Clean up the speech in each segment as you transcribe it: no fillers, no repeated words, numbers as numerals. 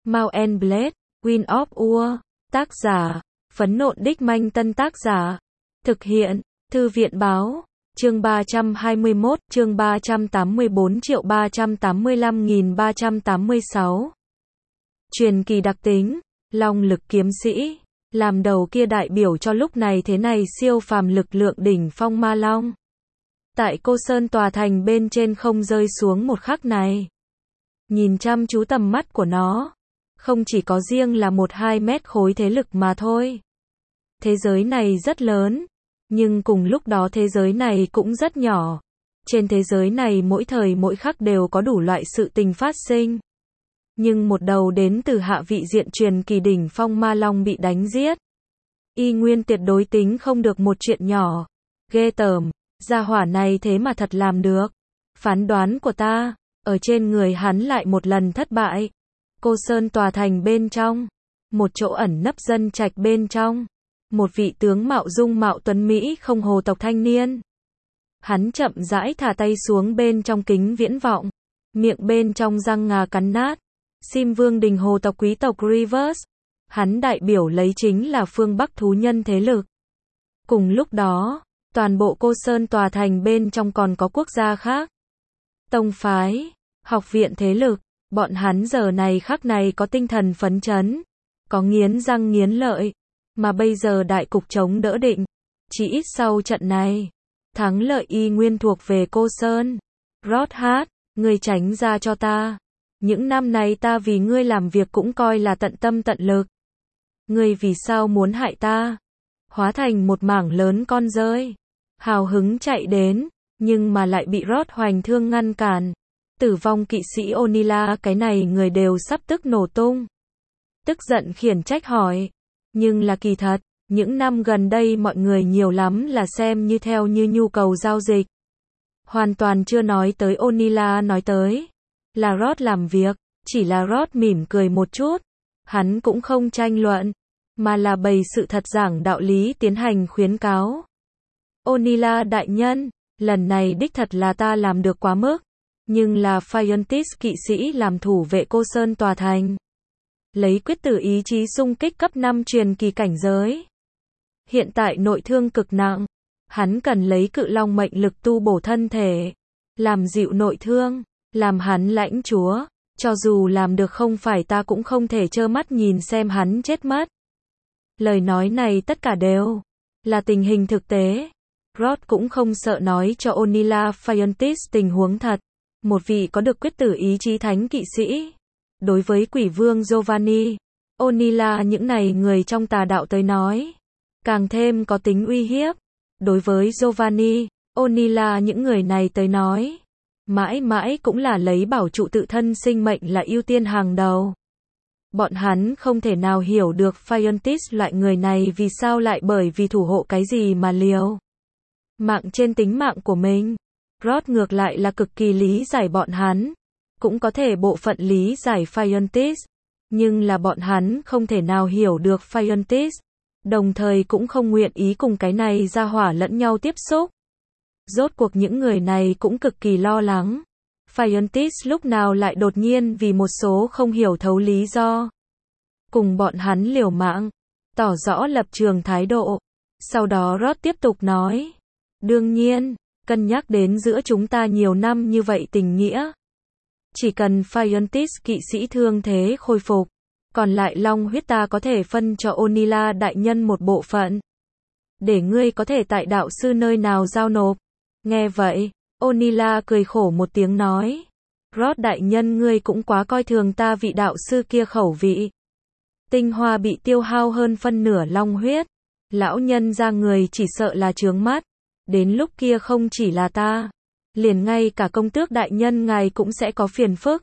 Mount and Blade, Wind of War. Tác giả, Phấn Nộn Đích Manh. Tân tác giả, thực hiện, Thư viện Báo. Chương 321, chương 384.385.386. Truyền kỳ đặc tính, Long lực kiếm sĩ, làm đầu kia đại biểu cho lúc này thế này siêu phàm lực lượng đỉnh phong ma long. Tại Cô Sơn tòa thành bên trên không rơi xuống một khắc này. Nhìn chăm chú tầm mắt của nó, không chỉ có riêng là 1-2 mét khối thế lực mà thôi. Thế giới này rất lớn, nhưng cùng lúc đó thế giới này cũng rất nhỏ. Trên thế giới này mỗi thời mỗi khắc đều có đủ loại sự tình phát sinh. Nhưng một đầu đến từ hạ vị diện truyền kỳ đỉnh phong ma long bị đánh giết. Y Nguyên tuyệt đối tính không được một chuyện nhỏ. Ghê tởm, gia hỏa này thế mà thật làm được. Phán đoán của ta, ở trên người hắn lại một lần thất bại. Cô Sơn tòa thành bên trong, một chỗ ẩn nấp dân trạch bên trong, một vị tướng mạo dung mạo tuấn Mỹ không hồ tộc thanh niên. Hắn chậm rãi thả tay xuống bên trong kính viễn vọng, miệng bên trong răng ngà cắn nát. Sim Vương đình hồ tộc quý tộc Rivers, hắn đại biểu lấy chính là phương Bắc thú nhân thế lực. Cùng lúc đó, toàn bộ Cô Sơn tòa thành bên trong còn có quốc gia khác. Tông phái, học viện thế lực, bọn hắn giờ này khắc này có tinh thần phấn chấn, có nghiến răng nghiến lợi, mà bây giờ đại cục chống đỡ định. Chỉ ít sau trận này, thắng lợi y nguyên thuộc về Cô Sơn. Rodhat, ngươi tránh ra cho ta. Những năm này ta vì ngươi làm việc cũng coi là tận tâm tận lực. Ngươi vì sao muốn hại ta? Hóa thành một mảng lớn con rơi, hào hứng chạy đến, nhưng mà lại bị Rod hoành thương ngăn cản. Tử vong kỵ sĩ Onila, cái này người đều sắp tức nổ tung. Tức giận khiển trách hỏi. Nhưng là kỳ thật, những năm gần đây mọi người nhiều lắm là xem như theo như nhu cầu giao dịch. Hoàn toàn chưa nói tới Onila nói tới. Là Rod làm việc, chỉ là Rod mỉm cười một chút. Hắn cũng không tranh luận, mà là bày sự thật giảng đạo lý tiến hành khuyến cáo. Onila đại nhân, lần này đích thật là ta làm được quá mức. Nhưng là Phiontis kỵ sĩ làm thủ vệ Cô Sơn tòa thành. Lấy quyết tử ý chí xung kích cấp 5 truyền kỳ cảnh giới. Hiện tại nội thương cực nặng. Hắn cần lấy cự long mệnh lực tu bổ thân thể. Làm dịu nội thương. Làm hắn lãnh chúa. Cho dù làm được không phải ta cũng không thể trơ mắt nhìn xem hắn chết mất. Lời nói này tất cả đều là tình hình thực tế. Rod cũng không sợ nói cho Onila Phiontis tình huống thật. Một vị có được quyết tử ý chí thánh kỵ sĩ. Đối với quỷ vương Giovanni, Onila những này người trong tà đạo tới nói, càng thêm có tính uy hiếp. Đối với Giovanni, Onila những người này tới nói, mãi mãi cũng là lấy bảo trụ tự thân sinh mệnh là ưu tiên hàng đầu. Bọn hắn không thể nào hiểu được Phiontis loại người này vì sao lại bởi vì thủ hộ cái gì mà liều mạng trên tính mạng của mình. Rod ngược lại là cực kỳ lý giải bọn hắn, cũng có thể bộ phận lý giải Phiontis, nhưng là bọn hắn không thể nào hiểu được Phiontis, đồng thời cũng không nguyện ý cùng cái này ra hỏa lẫn nhau tiếp xúc. Rốt cuộc những người này cũng cực kỳ lo lắng. Phiontis lúc nào lại đột nhiên vì một số không hiểu thấu lý do, cùng bọn hắn liều mạng, tỏ rõ lập trường thái độ. Sau đó Rod tiếp tục nói, đương nhiên, cân nhắc đến giữa chúng ta nhiều năm như vậy tình nghĩa. Chỉ cần Phiontis kỵ sĩ thương thế khôi phục, còn lại long huyết ta có thể phân cho Onila đại nhân một bộ phận. Để ngươi có thể tại đạo sư nơi nào giao nộp. Nghe vậy, Onila cười khổ một tiếng nói. Rod đại nhân ngươi cũng quá coi thường ta vị đạo sư kia khẩu vị. Tinh hoa bị tiêu hao hơn phân nửa long huyết. Lão nhân ra người chỉ sợ là chướng mắt. Đến lúc kia không chỉ là ta, liền ngay cả công tước đại nhân ngài cũng sẽ có phiền phức.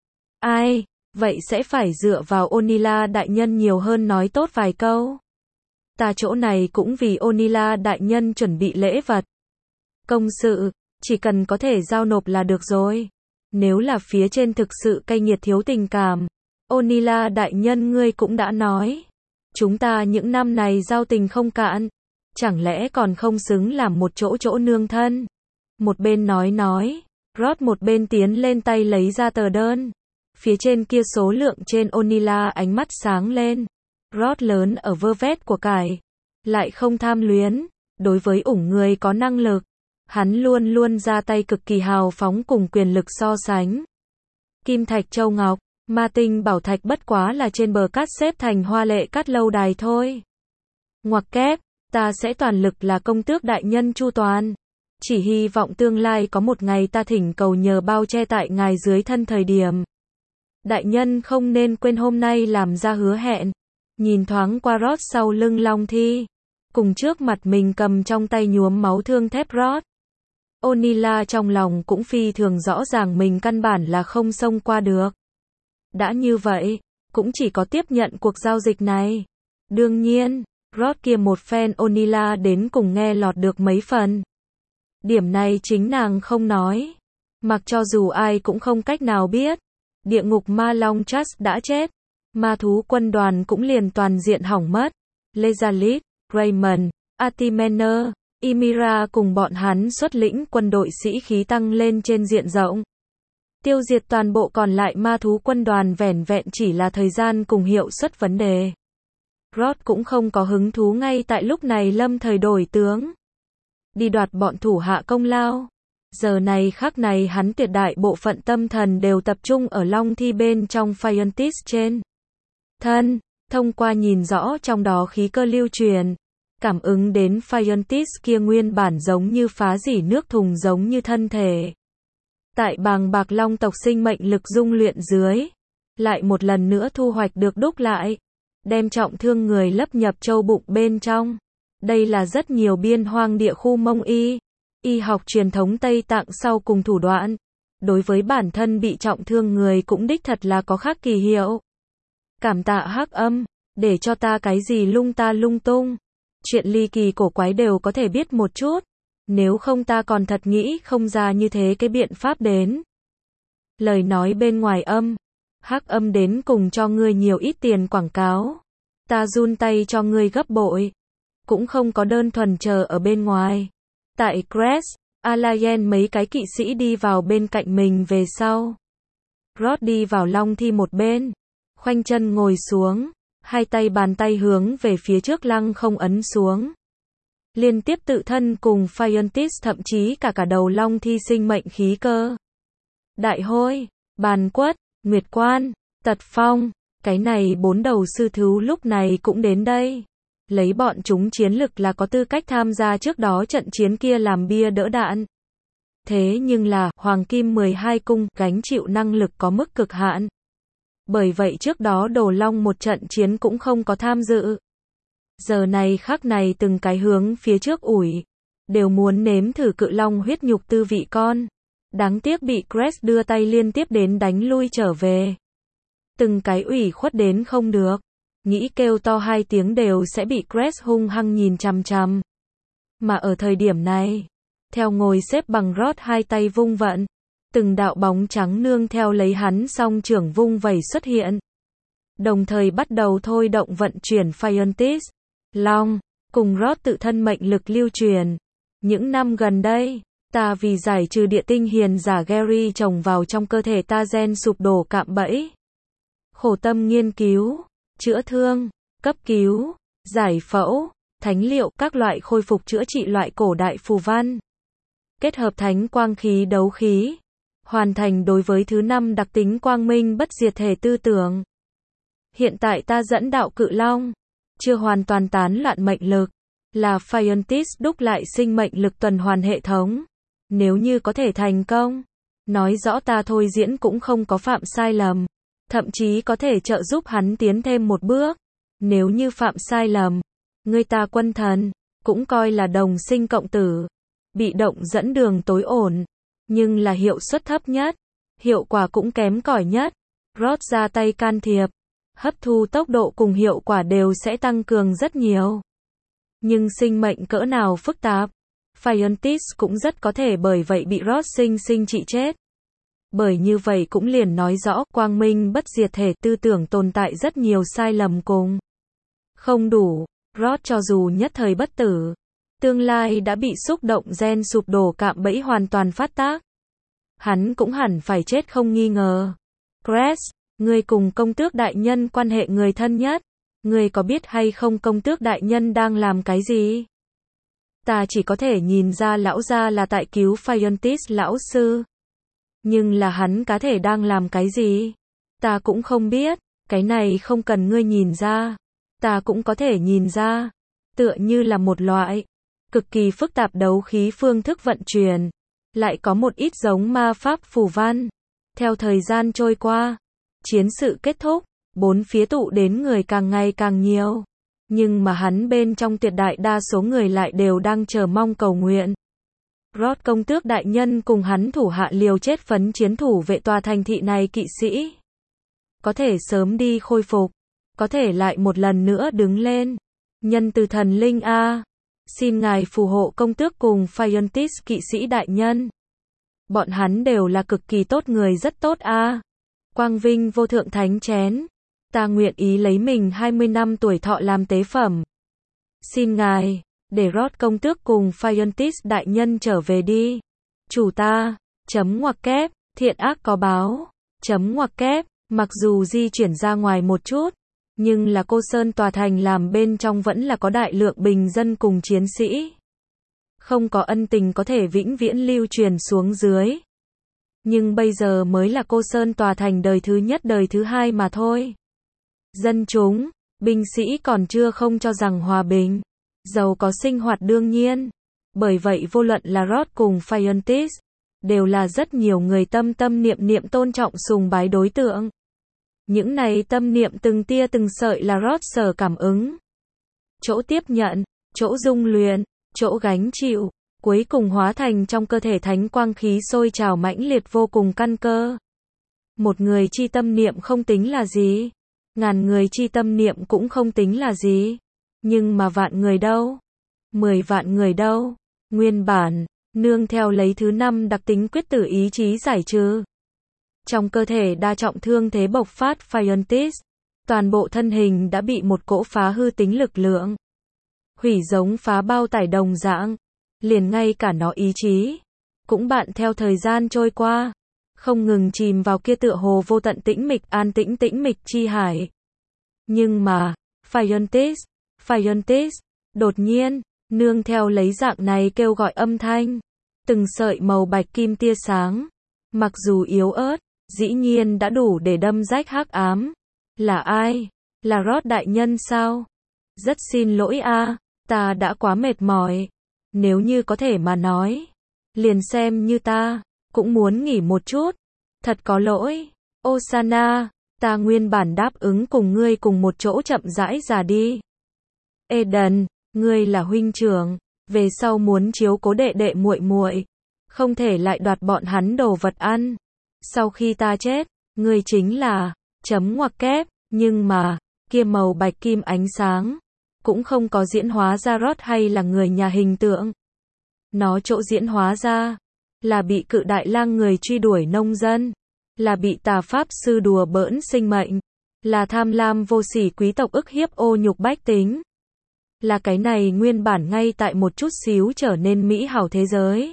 Ai, vậy sẽ phải dựa vào Onila đại nhân nhiều hơn nói tốt vài câu. Ta chỗ này cũng vì Onila đại nhân chuẩn bị lễ vật. Công sự, chỉ cần có thể giao nộp là được rồi. Nếu là phía trên thực sự cay nghiệt thiếu tình cảm, Onila đại nhân ngươi cũng đã nói. Chúng ta những năm này giao tình không cạn. Chẳng lẽ còn không xứng làm một chỗ nương thân? Một bên nói, Rod một bên tiến lên tay lấy ra tờ đơn. Phía trên kia số lượng trên Onila ánh mắt sáng lên. Rod lớn ở vơ vét của cải. Lại không tham luyến. Đối với ủng người có năng lực. Hắn luôn luôn ra tay cực kỳ hào phóng cùng quyền lực so sánh. Kim thạch châu ngọc, ma tinh bảo thạch bất quá là trên bờ cát xếp thành hoa lệ cát lâu đài thôi. Ngoặc kép, ta sẽ toàn lực là công tước đại nhân chu toàn. Chỉ hy vọng tương lai có một ngày ta thỉnh cầu nhờ bao che tại ngài dưới thân thời điểm. Đại nhân không nên quên hôm nay làm ra hứa hẹn. Nhìn thoáng qua Rod sau lưng Long Thi. Cùng trước mặt mình cầm trong tay nhuốm máu thương thép Rod. Onila trong lòng cũng phi thường rõ ràng mình căn bản là không xông qua được. Đã như vậy, cũng chỉ có tiếp nhận cuộc giao dịch này. Đương nhiên, Rod kia một phen Onila đến cùng nghe lọt được mấy phần. Điểm này chính nàng không nói. Mặc cho dù ai cũng không cách nào biết. Địa ngục ma long Trust đã chết. Ma thú quân đoàn cũng liền toàn diện hỏng mất. Lezalit, Raymond, Atimener, Ymira cùng bọn hắn xuất lĩnh quân đội sĩ khí tăng lên trên diện rộng. Tiêu diệt toàn bộ còn lại ma thú quân đoàn vẻn vẹn chỉ là thời gian cùng hiệu suất vấn đề. Rod cũng không có hứng thú ngay tại lúc này lâm thời đổi tướng. Đi đoạt bọn thủ hạ công lao. Giờ này khắc này hắn tuyệt đại bộ phận tâm thần đều tập trung ở Long Thi bên trong Phiontis trên thân, thông qua nhìn rõ trong đó khí cơ lưu truyền. Cảm ứng đến Phiontis kia nguyên bản giống như phá rỉ nước thùng giống như thân thể. Tại bàng bạc long tộc sinh mệnh lực dung luyện dưới. Lại một lần nữa thu hoạch được đúc lại. Đem trọng thương người lấp nhập châu bụng bên trong. Đây là rất nhiều biên hoang địa khu Mông y học truyền thống Tây Tạng sau cùng thủ đoạn. Đối với bản thân bị trọng thương người cũng đích thật là có khác kỳ hiệu. Cảm tạ Hắc Âm, để cho ta cái gì lung tung. Chuyện ly kỳ cổ quái đều có thể biết một chút. Nếu không ta còn thật nghĩ không ra như thế cái biện pháp đến. Lời nói bên ngoài âm. Hắc Âm đến cùng cho ngươi nhiều ít tiền quảng cáo. Ta run tay cho ngươi gấp bội. Cũng không có đơn thuần chờ ở bên ngoài. Tại Crest, Alayen mấy cái kỵ sĩ đi vào bên cạnh mình về sau. Rod đi vào Long Thi một bên. Khoanh chân ngồi xuống. Hai tay bàn tay hướng về phía trước lăng không ấn xuống. Liên tiếp tự thân cùng Phiontis thậm chí cả đầu Long Thi sinh mệnh khí cơ. Đại hôi, bàn quất, nguyệt quan, tật phong. Cái này 4 đầu sư thú lúc này cũng đến đây. Lấy bọn chúng chiến lực là có tư cách tham gia trước đó trận chiến kia làm bia đỡ đạn. Thế nhưng là, Hoàng Kim 12 cung, gánh chịu năng lực có mức cực hạn. Bởi vậy trước đó Đồ Long một trận chiến cũng không có tham dự. Giờ này khắc này từng cái hướng phía trước ủi. Đều muốn nếm thử cự long huyết nhục tư vị con. Đáng tiếc bị Crest đưa tay liên tiếp đến đánh lui trở về. Từng cái ủy khuất đến không được. Nghĩ kêu to 2 tiếng đều sẽ bị Crest hung hăng nhìn chằm chằm. Mà ở thời điểm này, theo ngồi xếp bằng Rod hai tay vung vận. Từng đạo bóng trắng nương theo lấy hắn song trưởng vung vẩy xuất hiện. Đồng thời bắt đầu thôi động vận chuyển Phiontis. Long, cùng Rod tự thân mệnh lực lưu truyền. Những năm gần đây, ta vì giải trừ địa tinh hiền giả Gary trồng vào trong cơ thể ta gen sụp đổ cạm bẫy. Khổ tâm nghiên cứu, chữa thương, cấp cứu, giải phẫu, thánh liệu các loại khôi phục chữa trị loại cổ đại phù văn. Kết hợp thánh quang khí đấu khí. Hoàn thành đối với thứ 5 đặc tính quang minh bất diệt thể tư tưởng. Hiện tại ta dẫn đạo cự long. Chưa hoàn toàn tán loạn mệnh lực. Là Phiontis đúc lại sinh mệnh lực tuần hoàn hệ thống. Nếu như có thể thành công. Nói rõ ta thôi diễn cũng không có phạm sai lầm. Thậm chí có thể trợ giúp hắn tiến thêm một bước. Nếu như phạm sai lầm. Người ta quân thần. Cũng coi là đồng sinh cộng tử. Bị động dẫn đường tối ổn. Nhưng là hiệu suất thấp nhất. Hiệu quả cũng kém cỏi nhất. Rod ra tay can thiệp. Hấp thu tốc độ cùng hiệu quả đều sẽ tăng cường rất nhiều. Nhưng sinh mệnh cỡ nào phức tạp. Phiontis cũng rất có thể bởi vậy bị Rod sinh trị chết. Bởi như vậy cũng liền nói rõ quang minh bất diệt thể tư tưởng tồn tại rất nhiều sai lầm cùng. Không đủ. Rod cho dù nhất thời bất tử. Tương lai đã bị xúc động gen sụp đổ cạm bẫy hoàn toàn phát tác. Hắn cũng hẳn phải chết không nghi ngờ. Cress, ngươi cùng công tước đại nhân quan hệ người thân nhất. Ngươi có biết hay không công tước đại nhân đang làm cái gì? Ta chỉ có thể nhìn ra lão gia là tại cứu Phiontis lão sư. Nhưng là hắn cá thể đang làm cái gì? Ta cũng không biết, cái này không cần ngươi nhìn ra. Ta cũng có thể nhìn ra. Tựa như là một loại cực kỳ phức tạp đấu khí phương thức vận chuyển. Lại có một ít giống ma pháp phù văn. Theo thời gian trôi qua, chiến sự kết thúc, bốn phía tụ đến người càng ngày càng nhiều. Nhưng mà hắn bên trong tuyệt đại đa số người lại đều đang chờ mong cầu nguyện. Rod công tước đại nhân cùng hắn thủ hạ liều chết phấn chiến thủ vệ tòa thành thị này kỵ sĩ. Có thể sớm đi khôi phục, có thể lại một lần nữa đứng lên. Nhân từ thần linh A, xin ngài phù hộ công tước cùng Phiontis kỵ sĩ đại nhân. Bọn hắn đều là cực kỳ tốt người rất tốt A. Quang vinh vô thượng thánh chén. Ta nguyện ý lấy mình 20 năm tuổi thọ làm tế phẩm. Xin ngài, để Rod công tước cùng Phiontis đại nhân trở về đi. Chủ ta, chấm ngoặc kép, thiện ác có báo, chấm ngoặc kép, mặc dù di chuyển ra ngoài một chút, nhưng là Cô Sơn tòa thành làm bên trong vẫn là có đại lượng bình dân cùng chiến sĩ. Không có ân tình có thể vĩnh viễn lưu truyền xuống dưới. Nhưng bây giờ mới là Cô Sơn tòa thành đời thứ nhất đời thứ hai mà thôi. Dân chúng, binh sĩ còn chưa không cho rằng hòa bình, giàu có sinh hoạt đương nhiên. Bởi vậy vô luận là Rod cùng Phiontis, đều là rất nhiều người tâm tâm niệm niệm tôn trọng sùng bái đối tượng. Những này tâm niệm từng tia từng sợi là Rod sở cảm ứng. Chỗ tiếp nhận, chỗ dung luyện, chỗ gánh chịu, cuối cùng hóa thành trong cơ thể thánh quang khí sôi trào mãnh liệt vô cùng căn cơ. Một người chi tâm niệm không tính là gì. Ngàn người chi tâm niệm cũng không tính là gì. Nhưng mà vạn người đâu? 10 vạn người đâu? Nguyên bản, nương theo lấy thứ 5 đặc tính quyết tử ý chí giải trừ. Trong cơ thể đa trọng thương thế bộc phát Phiontis, toàn bộ thân hình đã bị một cỗ phá hư tính lực lượng. Hủy giống phá bao tải đồng dạng. Liền ngay cả nó ý chí. Cũng bạn theo thời gian trôi qua. Không ngừng chìm vào kia tựa hồ vô tận tĩnh mịch an tĩnh tĩnh mịch chi hải. Nhưng mà, Phiontis, đột nhiên, nương theo lấy dạng này kêu gọi âm thanh. Từng sợi màu bạch kim tia sáng. Mặc dù yếu ớt, dĩ nhiên đã đủ để đâm rách hắc ám. Là ai? Là Rod đại nhân sao? Rất xin lỗi a, ta đã quá mệt mỏi. Nếu như có thể mà nói, liền xem như ta cũng muốn nghỉ một chút. Thật có lỗi. Osana, ta nguyên bản đáp ứng cùng ngươi cùng một chỗ chậm rãi già đi. Eden, ngươi là huynh trưởng, về sau muốn chiếu cố đệ đệ muội muội, không thể lại đoạt bọn hắn đồ vật ăn. Sau khi ta chết, ngươi chính là chấm ngoặc kép, nhưng mà kia màu bạch kim ánh sáng cũng không có diễn hóa ra Rod hay là người nhà hình tượng. Nó chỗ diễn hóa ra là bị cự đại lang người truy đuổi nông dân, là bị tà pháp sư đùa bỡn sinh mệnh, là tham lam vô sỉ quý tộc ức hiếp ô nhục bách tính. Là cái này nguyên bản ngay tại một chút xíu trở nên mỹ hảo thế giới,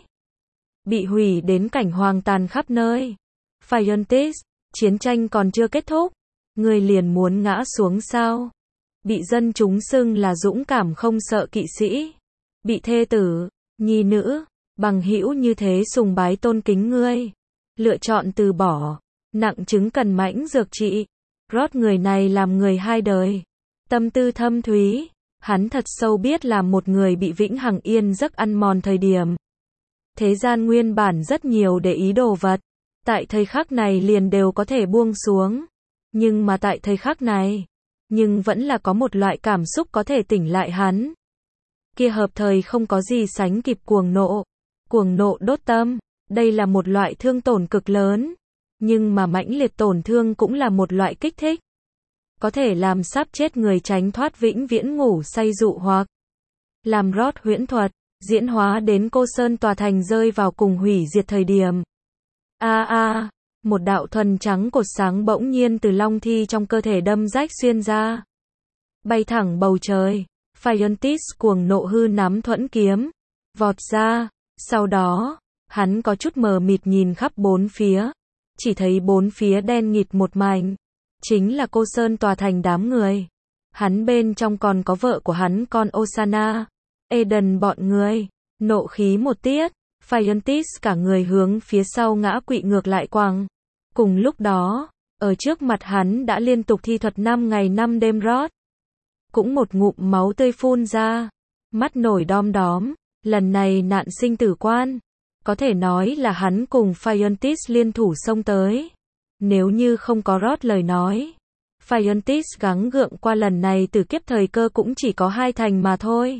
bị hủy đến cảnh hoang tàn khắp nơi. Phiontis, chiến tranh còn chưa kết thúc, ngươi liền muốn ngã xuống sao? Bị dân chúng xưng là dũng cảm không sợ kỵ sĩ, bị thê tử, nhi nữ, bằng hữu như thế sùng bái tôn kính ngươi, lựa chọn từ bỏ, nặng chứng cần mãnh dược trị. Rod người này làm người hai đời, tâm tư thâm thúy, hắn thật sâu biết là một người bị vĩnh hằng yên giấc ăn mòn thời điểm. Thế gian nguyên bản rất nhiều để ý đồ vật, tại thời khắc này liền đều có thể buông xuống. Nhưng mà tại thời khắc này, nhưng vẫn là có một loại cảm xúc có thể tỉnh lại hắn. Kia hợp thời không có gì sánh kịp cuồng nộ đốt tâm, đây là một loại thương tổn cực lớn, nhưng mà mãnh liệt tổn thương cũng là một loại kích thích. Có thể làm sắp chết người tránh thoát vĩnh viễn ngủ say dụ hoặc làm Rod huyễn thuật, diễn hóa đến Cô Sơn tòa thành rơi vào cùng hủy diệt thời điểm. Một đạo thuần trắng cột sáng bỗng nhiên từ long thi trong cơ thể đâm rách xuyên ra. Bay thẳng bầu trời, Phiontis cuồng nộ hư nắm thuẫn kiếm, vọt ra, sau đó, hắn có chút mờ mịt nhìn khắp bốn phía, chỉ thấy bốn phía đen nghịt một mảnh. Chính là Cô Sơn tòa thành đám người. Hắn bên trong còn có vợ của hắn con Osana, Eden bọn người. Nộ khí một tiết, Phiontis cả người hướng phía sau ngã quỵ ngược lại quăng. Cùng lúc đó, ở trước mặt hắn đã liên tục thi thuật 5 ngày 5 đêm rót. Cũng một ngụm máu tươi phun ra, mắt nổi đom đóm, lần này nạn sinh tử quan. Có thể nói là hắn cùng Phiontis liên thủ xông tới. Nếu như không có rót lời nói, Phiontis gắng gượng qua lần này từ kiếp thời cơ cũng chỉ có 2 thành mà thôi.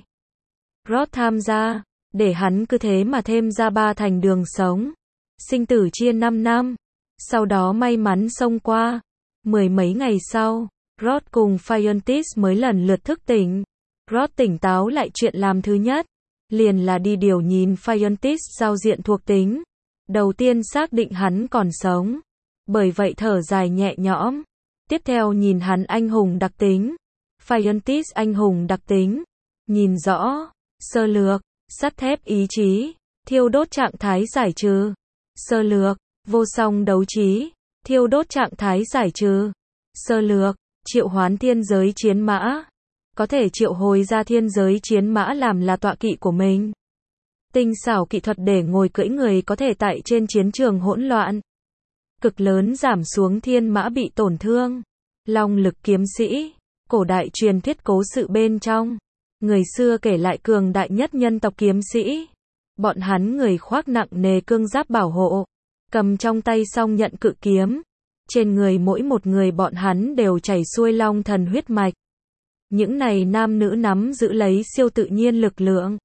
Rót tham gia, để hắn cứ thế mà thêm ra 3 thành đường sống. Sinh tử chia 5 năm, sau đó may mắn xông qua. 10 mấy ngày sau, Rod cùng Phiontis mới lần lượt thức tỉnh. Rod tỉnh táo lại, chuyện làm thứ nhất liền là đi điều nhìn Phiontis giao diện thuộc tính. Đầu tiên xác định hắn còn sống, bởi vậy thở dài nhẹ nhõm. Tiếp theo nhìn hắn anh hùng đặc tính. Phiontis anh hùng đặc tính, nhìn rõ, sơ lược, sắt thép ý chí, thiêu đốt trạng thái giải trừ. Sơ lược, vô song đấu trí, thiêu đốt trạng thái giải trừ. Sơ lược, triệu hoán thiên giới chiến mã, có thể triệu hồi ra thiên giới chiến mã làm là tọa kỵ của mình. Tinh xảo kỹ thuật để ngồi cưỡi người có thể tại trên chiến trường hỗn loạn, cực lớn giảm xuống thiên mã bị tổn thương. Long lực kiếm sĩ, cổ đại truyền thuyết cố sự bên trong, người xưa kể lại cường đại nhất nhân tộc kiếm sĩ. Bọn hắn người khoác nặng nề cương giáp bảo hộ, cầm trong tay song nhận cự kiếm. Trên người mỗi một người bọn hắn đều chảy xuôi long thần huyết mạch. Những này nam nữ nắm giữ lấy siêu tự nhiên lực lượng,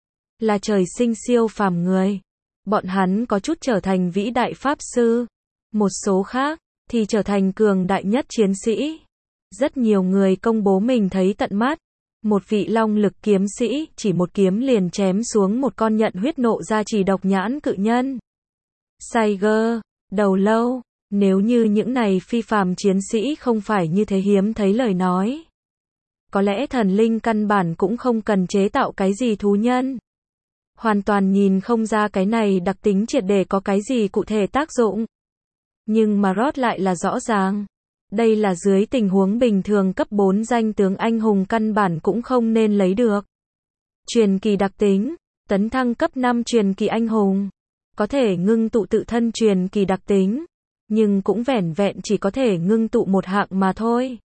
là trời sinh siêu phàm người. Bọn hắn có chút trở thành vĩ đại pháp sư, một số khác thì trở thành cường đại nhất chiến sĩ. Rất nhiều người công bố mình thấy tận mắt, một vị long lực kiếm sĩ chỉ một kiếm liền chém xuống một con nhận huyết nộ gia trì độc nhãn cự nhân. Saiger, đầu lâu, nếu như những này phi phàm chiến sĩ không phải như thế hiếm thấy lời nói, có lẽ thần linh căn bản cũng không cần chế tạo cái gì thú nhân. Hoàn toàn nhìn không ra cái này đặc tính triệt để có cái gì cụ thể tác dụng. Nhưng mà Rod lại là rõ ràng. Đây là dưới tình huống bình thường cấp 4 danh tướng anh hùng căn bản cũng không nên lấy được. Truyền kỳ đặc tính, tấn thăng cấp 5 truyền kỳ anh hùng, có thể ngưng tụ tự thân truyền kỳ đặc tính, nhưng cũng vẻn vẹn chỉ có thể ngưng tụ một hạng mà thôi.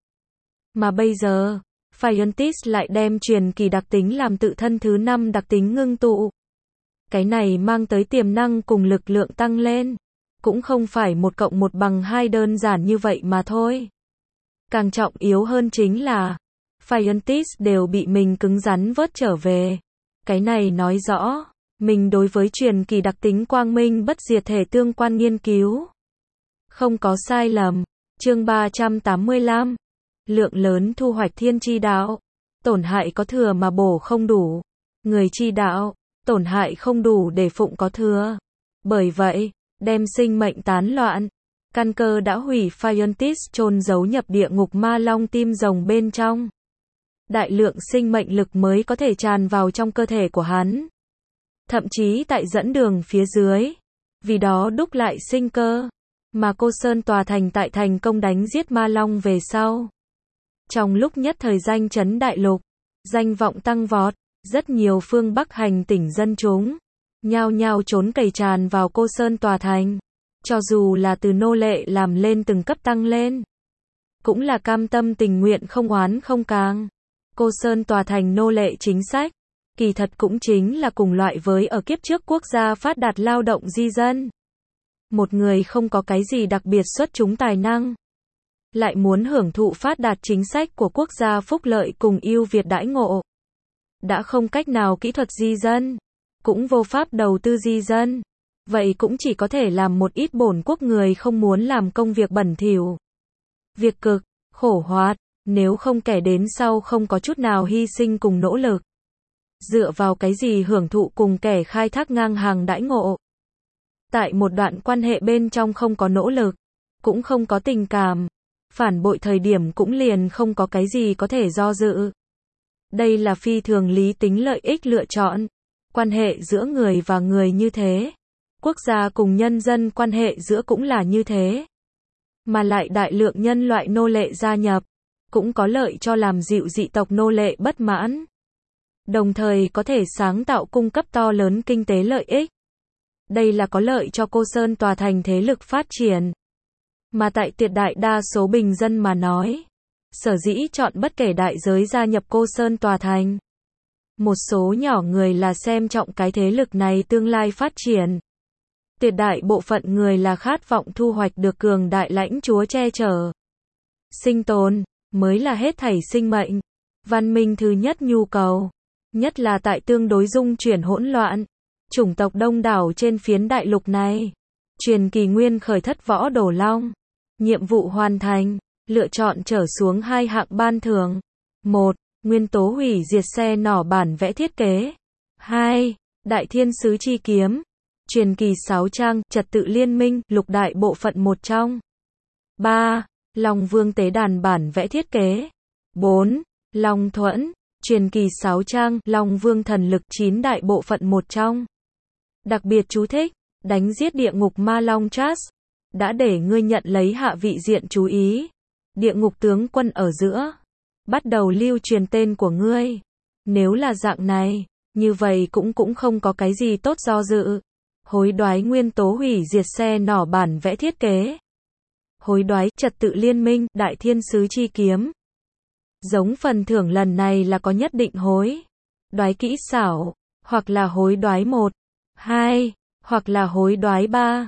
Mà bây giờ, Phiontis lại đem truyền kỳ đặc tính làm tự thân thứ 5 đặc tính ngưng tụ. Cái này mang tới tiềm năng cùng lực lượng tăng lên, cũng không phải 1 + 1 = 2 đơn giản như vậy mà thôi. Càng trọng yếu hơn chính là, Phiontis đều bị mình cứng rắn vớt trở về. Cái này nói rõ, mình đối với truyền kỳ đặc tính quang minh bất diệt thể tương quan nghiên cứu không có sai lầm. Chương 385. Lượng lớn thu hoạch thiên chi đạo. Tổn hại có thừa mà bổ không đủ. Người chi đạo, tổn hại không đủ để phụng có thừa. Bởi vậy, đem sinh mệnh tán loạn, căn cơ đã hủy Phiontis chôn giấu nhập địa ngục ma long tim rồng bên trong. Đại lượng sinh mệnh lực mới có thể tràn vào trong cơ thể của hắn. Thậm chí tại dẫn đường phía dưới, vì đó đúc lại sinh cơ. Mà Cô Sơn tòa thành tại thành công đánh giết ma long về sau, trong lúc nhất thời danh chấn đại lục, danh vọng tăng vọt, rất nhiều phương Bắc hành tỉnh dân chúng nhao nhao trốn cày tràn vào Cô Sơn tòa thành. Cho dù là từ nô lệ làm lên từng cấp tăng lên, cũng là cam tâm tình nguyện không oán không càng. Cô Sơn tòa thành nô lệ chính sách, kỳ thật cũng chính là cùng loại với ở kiếp trước quốc gia phát đạt lao động di dân. Một người không có cái gì đặc biệt xuất chúng tài năng, lại muốn hưởng thụ phát đạt chính sách của quốc gia phúc lợi cùng ưu việt đãi ngộ. Đã không cách nào kỹ thuật di dân, cũng vô pháp đầu tư di dân, vậy cũng chỉ có thể làm một ít bổn quốc người không muốn làm công việc bẩn thỉu, việc cực, khổ hoạt, nếu không kẻ đến sau không có chút nào hy sinh cùng nỗ lực. Dựa vào cái gì hưởng thụ cùng kẻ khai thác ngang hàng đãi ngộ? Tại một đoạn quan hệ bên trong không có nỗ lực, cũng không có tình cảm, phản bội thời điểm cũng liền không có cái gì có thể do dự. Đây là phi thường lý tính lợi ích lựa chọn. Quan hệ giữa người và người như thế, Quốc gia cùng nhân dân quan hệ giữa cũng là như thế. Mà lại đại lượng nhân loại nô lệ gia nhập, cũng có lợi cho làm dịu dị tộc nô lệ bất mãn. Đồng thời có thể sáng tạo cung cấp to lớn kinh tế lợi ích. Đây là có lợi cho Cô Sơn tòa thành thế lực phát triển. Mà tại tuyệt đại đa số bình dân mà nói, sở dĩ chọn bất kể đại giới gia nhập Cô Sơn tòa thành. Một số nhỏ người là xem trọng cái thế lực này tương lai phát triển. Tuyệt đại bộ phận người là khát vọng thu hoạch được cường đại lãnh chúa che chở. Sinh tồn, mới là hết thảy sinh mệnh. Văn minh thứ nhất nhu cầu. Nhất là tại tương đối dung chuyển hỗn loạn. Chủng tộc đông đảo trên phiến đại lục này. Truyền kỳ nguyên khởi thất võ đổ long. Nhiệm vụ hoàn thành. Lựa chọn trở xuống 2 hạng ban thưởng. 1. Nguyên tố hủy diệt xe nỏ bản vẽ thiết kế. 2. Đại thiên sứ chi kiếm. Truyền kỳ 6 trang, trật tự liên minh, lục đại bộ phận một trong. 3. Long vương tế đàn bản vẽ thiết kế. 4. Long thuẫn. Truyền kỳ 6 trang, Long vương thần lực 9 đại bộ phận một trong. Đặc biệt chú thích, đánh giết địa ngục ma long Trust. Đã để ngươi nhận lấy hạ vị diện chú ý. Địa ngục tướng quân ở giữa. Bắt đầu lưu truyền tên của ngươi. Nếu là dạng này, như vậy cũng không có cái gì tốt do dự. Hối đoái nguyên tố hủy diệt xe nỏ bản vẽ thiết kế. Hối đoái trật tự liên minh, đại thiên sứ chi kiếm. Giống phần thưởng lần này là có nhất định hối đoái kỹ xảo, hoặc là hối đoái 1, 2, hoặc là hối đoái 3,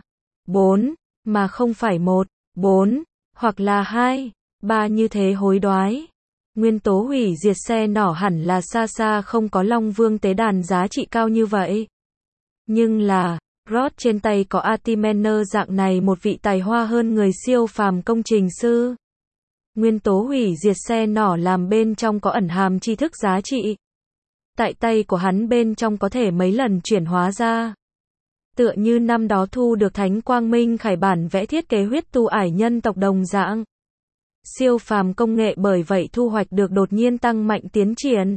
4, mà không phải 1, 4, hoặc là 2, 3 như thế hối đoái. Nguyên tố hủy diệt xe nỏ hẳn là xa xa không có Long Vương tế đàn giá trị cao như vậy. Nhưng là, Rod trên tay có Artimener dạng này một vị tài hoa hơn người siêu phàm công trình sư. Nguyên tố hủy diệt xe nỏ làm bên trong có ẩn hàm tri thức giá trị. Tại tay của hắn bên trong có thể mấy lần chuyển hóa ra. Tựa như năm đó thu được Thánh Quang Minh Khải bản vẽ thiết kế huyết tu ải nhân tộc đồng dạng. Siêu phàm công nghệ bởi vậy thu hoạch được đột nhiên tăng mạnh tiến triển.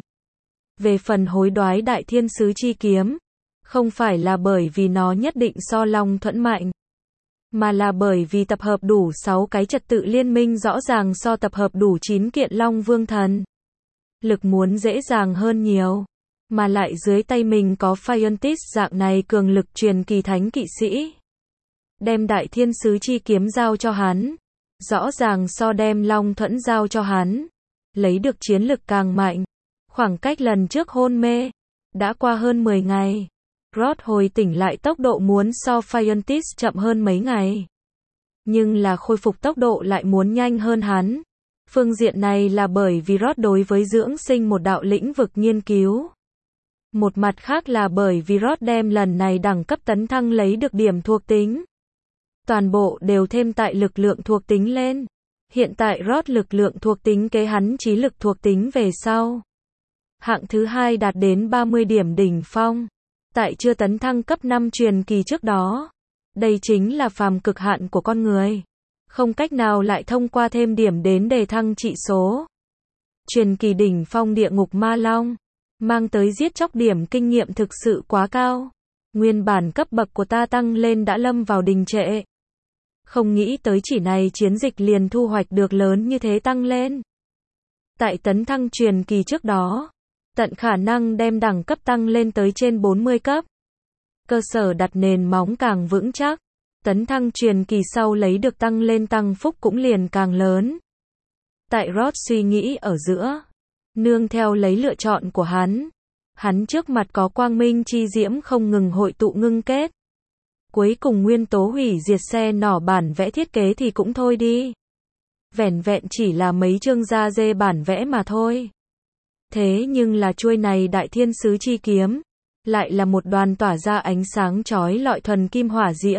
Về phần hối đoái đại thiên sứ chi kiếm, không phải là bởi vì nó nhất định so Long thuẫn mạnh, mà là bởi vì tập hợp đủ 6 cái trật tự liên minh rõ ràng so tập hợp đủ 9 kiện Long Vương thần. Lực muốn dễ dàng hơn nhiều. Mà lại dưới tay mình có Phiontis dạng này cường lực truyền kỳ thánh kỵ sĩ. Đem đại thiên sứ chi kiếm giao cho hắn. Rõ ràng so đem Long thuẫn giao cho hắn. Lấy được chiến lực càng mạnh. Khoảng cách lần trước hôn mê. Đã qua hơn 10 ngày. Rod hồi tỉnh lại tốc độ muốn so Phiontis chậm hơn mấy ngày. Nhưng là khôi phục tốc độ lại muốn nhanh hơn hắn. Phương diện này là bởi vì Rod đối với dưỡng sinh một đạo lĩnh vực nghiên cứu. Một mặt khác là bởi vì Rod đem lần này đẳng cấp tấn thăng lấy được điểm thuộc tính. Toàn bộ đều thêm tại lực lượng thuộc tính lên. Hiện tại Rod lực lượng thuộc tính kế hắn trí lực thuộc tính về sau. Hạng thứ 2 đạt đến 30 điểm đỉnh phong. Tại chưa tấn thăng cấp 5 truyền kỳ trước đó. Đây chính là phàm cực hạn của con người. Không cách nào lại thông qua thêm điểm đến để thăng trị số. Truyền kỳ đỉnh phong địa ngục ma long. Mang tới giết chóc điểm kinh nghiệm thực sự quá cao. Nguyên bản cấp bậc của ta tăng lên đã lâm vào đình trệ. Không nghĩ tới chỉ này chiến dịch liền thu hoạch được lớn như thế tăng lên. Tại tấn thăng truyền kỳ trước đó, tận khả năng đem đẳng cấp tăng lên tới trên 40 cấp. Cơ sở đặt nền móng càng vững chắc. Tấn thăng truyền kỳ sau lấy được tăng lên tăng phúc cũng liền càng lớn. Tại Rod suy nghĩ ở giữa, nương theo lấy lựa chọn của hắn. Hắn trước mặt có quang minh chi diễm không ngừng hội tụ ngưng kết. Cuối cùng nguyên tố hủy diệt xe nỏ bản vẽ thiết kế thì cũng thôi đi. Vẻn vẹn chỉ là mấy chương da dê bản vẽ mà thôi. Thế nhưng là chuôi này đại thiên sứ chi kiếm, lại là một đoàn tỏa ra ánh sáng chói lọi thuần kim hỏa diễm.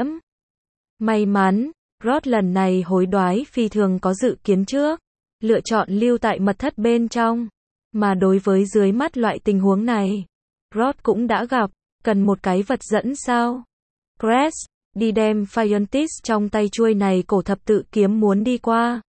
May mắn, Rod lần này hối đoái phi thường có dự kiến trước. Lựa chọn lưu tại mật thất bên trong. Mà đối với dưới mắt loại tình huống này, Rod cũng đã gặp, cần một cái vật dẫn sao. Crest, đi đem Phiontis trong tay chuôi này cổ thập tự kiếm muốn đi qua.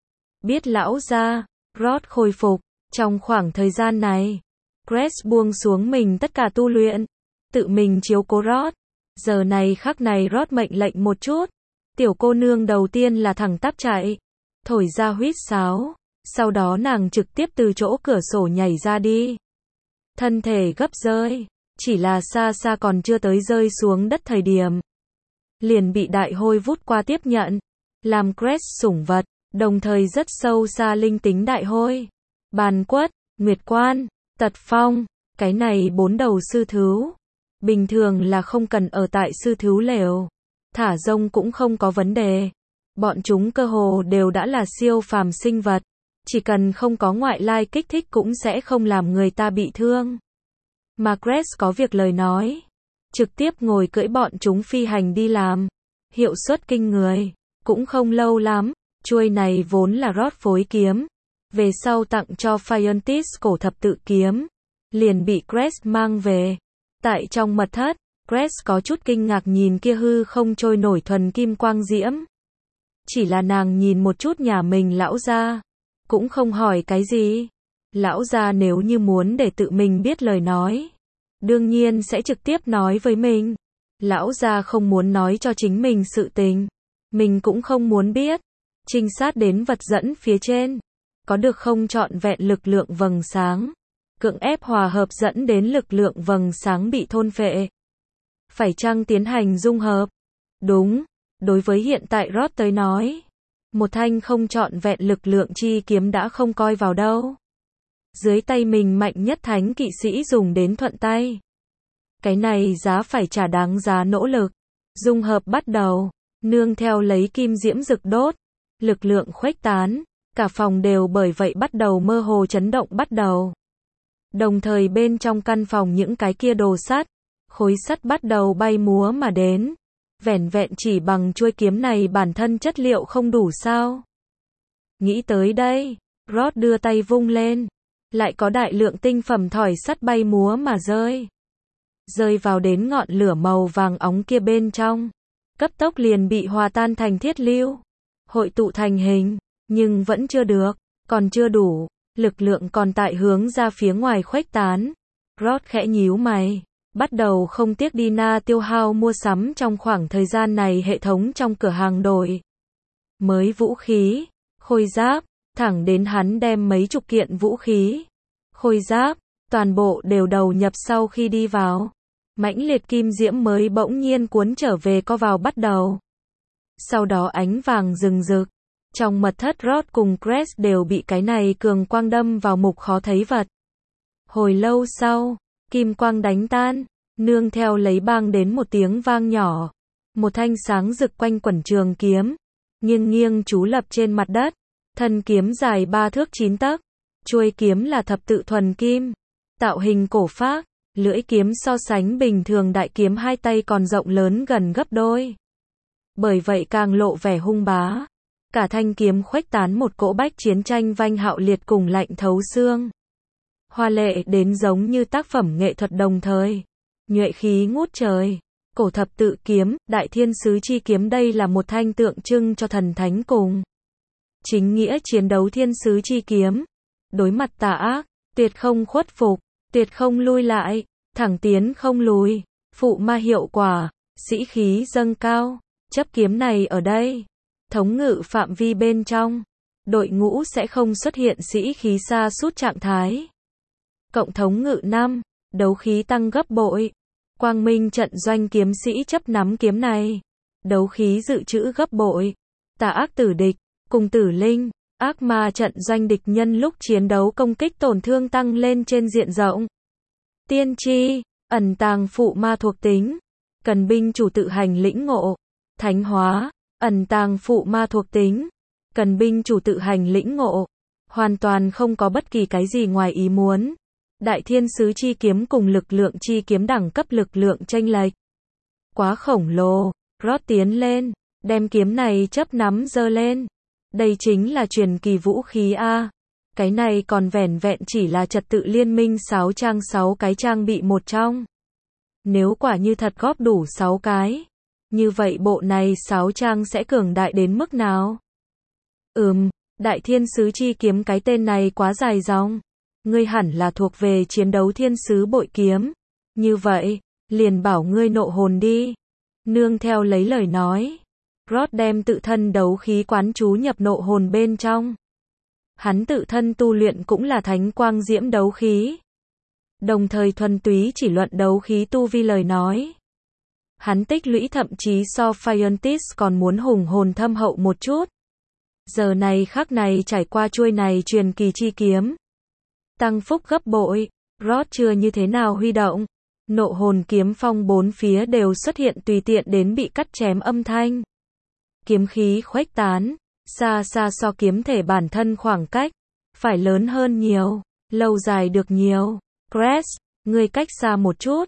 Biết lão ra, Rod khôi phục, trong khoảng thời gian này, Crest buông xuống mình tất cả tu luyện, tự mình chiếu cố Rod. Giờ này khắc này Rod mệnh lệnh một chút. Tiểu cô nương đầu tiên là thẳng tắp chạy, thổi ra huýt sáo, sau đó nàng trực tiếp từ chỗ cửa sổ nhảy ra đi. Thân thể gấp rơi, chỉ là xa xa còn chưa tới rơi xuống đất thời điểm. Liền bị đại hôi vút qua tiếp nhận, làm Crest sủng vật, đồng thời rất sâu xa linh tính đại hôi. Bàn quất, nguyệt quan, tật phong, cái này 4 đầu sư thú. Bình thường là không cần ở tại sư thú lều. Thả rông cũng không có vấn đề. Bọn chúng cơ hồ đều đã là siêu phàm sinh vật. Chỉ cần không có ngoại lai kích thích cũng sẽ không làm người ta bị thương. Mà Crest có việc lời nói. Trực tiếp ngồi cưỡi bọn chúng phi hành đi làm. Hiệu suất kinh người. Cũng không lâu lắm. Chuôi này vốn là Rod phối kiếm. Về sau tặng cho Phiontis cổ thập tự kiếm. Liền bị Crest mang về. Tại trong mật thất, Crest có chút kinh ngạc nhìn kia hư không trôi nổi thuần kim quang diễm. Chỉ là nàng nhìn một chút nhà mình lão gia, cũng không hỏi cái gì. Lão gia nếu như muốn để tự mình biết lời nói, đương nhiên sẽ trực tiếp nói với mình. Lão gia không muốn nói cho chính mình sự tình, mình cũng không muốn biết. Trinh sát đến vật dẫn phía trên, có được không trọn vẹn lực lượng vầng sáng. Cưỡng ép hòa hợp dẫn đến lực lượng vầng sáng bị thôn phệ. Phải chăng tiến hành dung hợp? Đúng, đối với hiện tại Rod tới nói, một thanh không trọn vẹn lực lượng chi kiếm đã không coi vào đâu. Dưới tay mình mạnh nhất thánh kỵ sĩ dùng đến thuận tay. Cái này giá phải trả đáng giá nỗ lực. Dung hợp bắt đầu, nương theo lấy kim diễm rực đốt, lực lượng khuếch tán, cả phòng đều bởi vậy bắt đầu mơ hồ chấn động bắt đầu. Đồng thời bên trong căn phòng những cái kia đồ sắt, khối sắt bắt đầu bay múa mà đến. Vẻn vẹn chỉ bằng chuôi kiếm này bản thân chất liệu không đủ sao? Nghĩ tới đây, Rod đưa tay vung lên. Lại có đại lượng tinh phẩm thỏi sắt bay múa mà rơi. Rơi vào đến ngọn lửa màu vàng óng kia bên trong. Cấp tốc liền bị hòa tan thành thiết lưu. Hội tụ thành hình, nhưng vẫn chưa được, còn chưa đủ. Lực lượng còn tại hướng ra phía ngoài khuếch tán. Rod khẽ nhíu mày, bắt đầu không tiếc đi tiêu hao mua sắm trong khoảng thời gian này hệ thống trong cửa hàng đổi mới vũ khí, khôi giáp, thẳng đến hắn đem mấy chục kiện vũ khí, khôi giáp, toàn bộ đều đầu nhập sau khi đi vào. Mãnh liệt kim diễm mới bỗng nhiên cuốn trở về co vào bắt đầu. Sau đó ánh vàng rừng rực. Trong mật thất Rod cùng Crest đều bị cái này cường quang đâm vào mục khó thấy vật. Hồi lâu sau, kim quang đánh tan, nương theo lấy bang đến một tiếng vang nhỏ. Một thanh sáng rực quanh quẩn trường kiếm, nghiêng nghiêng trú lập trên mặt đất. Thân kiếm dài 3 thước 9 tấc, chuôi kiếm là thập tự thuần kim, tạo hình cổ phác, lưỡi kiếm so sánh bình thường đại kiếm hai tay còn rộng lớn gần gấp đôi. Bởi vậy càng lộ vẻ hung bá. Cả thanh kiếm khuếch tán một cỗ bách chiến tranh vanh hạo liệt cùng lạnh thấu xương. Hoa lệ đến giống như tác phẩm nghệ thuật đồng thời. Nhuệ khí ngút trời. Cổ thập tự kiếm, đại thiên sứ chi kiếm đây là một thanh tượng trưng cho thần thánh cùng chính nghĩa chiến đấu thiên sứ chi kiếm. Đối mặt tà ác, tuyệt không khuất phục, tuyệt không lui lại, thẳng tiến không lùi, phụ ma hiệu quả, sĩ khí dâng cao. Chấp kiếm này ở đây, thống ngự phạm vi bên trong, đội ngũ sẽ không xuất hiện sĩ khí sa sút trạng thái. Cộng thống ngự 5, đấu khí tăng gấp bội. Quang minh trận doanh kiếm sĩ chấp nắm kiếm này, đấu khí dự trữ gấp bội. Tà ác tử địch, cùng tử linh, ác ma trận doanh địch nhân lúc chiến đấu công kích tổn thương tăng lên trên diện rộng. Tiên tri, ẩn tàng phụ ma thuộc tính, cần binh chủ tự hành lĩnh ngộ. Thánh hóa, ẩn tàng phụ ma thuộc tính, cần binh chủ tự hành lĩnh ngộ. Hoàn toàn không có bất kỳ cái gì ngoài ý muốn. Đại thiên sứ chi kiếm cùng lực lượng chi kiếm đẳng cấp lực lượng chênh lệch quá khổng lồ. Rod tiến lên, đem kiếm này chấp nắm giơ lên. Đây chính là truyền kỳ vũ khí a. Cái này còn vẻn vẹn chỉ là trật tự liên minh 6 cái trang bị một trong. Nếu quả như thật góp đủ 6 cái, như vậy bộ này 6 trang sẽ cường đại đến mức nào? Đại thiên sứ chi kiếm cái tên này quá dài dòng. Ngươi hẳn là thuộc về chiến đấu thiên sứ bội kiếm. Như vậy, liền bảo ngươi nộ hồn đi. Nương theo lấy lời nói, Rod đem tự thân đấu khí quán chú nhập nộ hồn bên trong. Hắn tự thân tu luyện cũng là thánh quang diễm đấu khí. Đồng thời thuần túy chỉ luận đấu khí tu vi lời nói. Hắn tích lũy thậm chí so Phiontis còn muốn hùng hồn thâm hậu một chút. Giờ này khắc này trải qua chuôi này truyền kỳ chi kiếm. Tăng phúc gấp bội, Rod chưa như thế nào huy động. Nộ hồn kiếm phong bốn phía đều xuất hiện tùy tiện đến bị cắt chém âm thanh. Kiếm khí khuếch tán, xa xa so kiếm thể bản thân khoảng cách, phải lớn hơn nhiều, lâu dài được nhiều. Crest, ngươi cách xa một chút.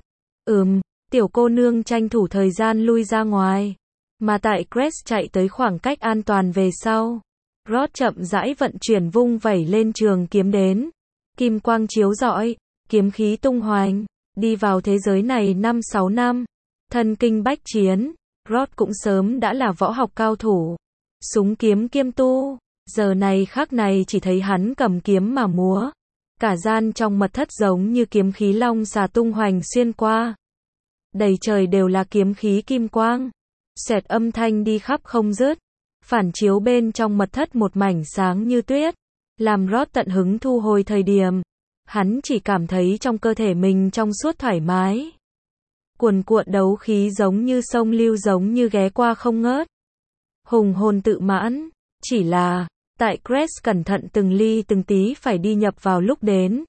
Tiểu cô nương tranh thủ thời gian lui ra ngoài. Mà tại Crest chạy tới khoảng cách an toàn về sau. Rod chậm rãi vận chuyển vung vẩy lên trường kiếm đến. Kim quang chiếu rọi, kiếm khí tung hoành. Đi vào thế giới này 5-6 năm. Thân kinh bách chiến, Rod cũng sớm đã là võ học cao thủ. Súng kiếm kiêm tu, giờ này khắc này chỉ thấy hắn cầm kiếm mà múa. Cả gian trong mật thất giống như kiếm khí long xà tung hoành xuyên qua. Đầy trời đều là kiếm khí kim quang. Xẹt âm thanh đi khắp không dứt. Phản chiếu bên trong mật thất một mảnh sáng như tuyết. Làm Rod tận hứng thu hồi thời điểm. Hắn chỉ cảm thấy trong cơ thể mình trong suốt thoải mái. Cuồn cuộn đấu khí giống như sông lưu giống như ghé qua không ngớt. Hùng hồn tự mãn. Chỉ là, tại Crest cẩn thận từng ly từng tí phải đi nhập vào lúc đến.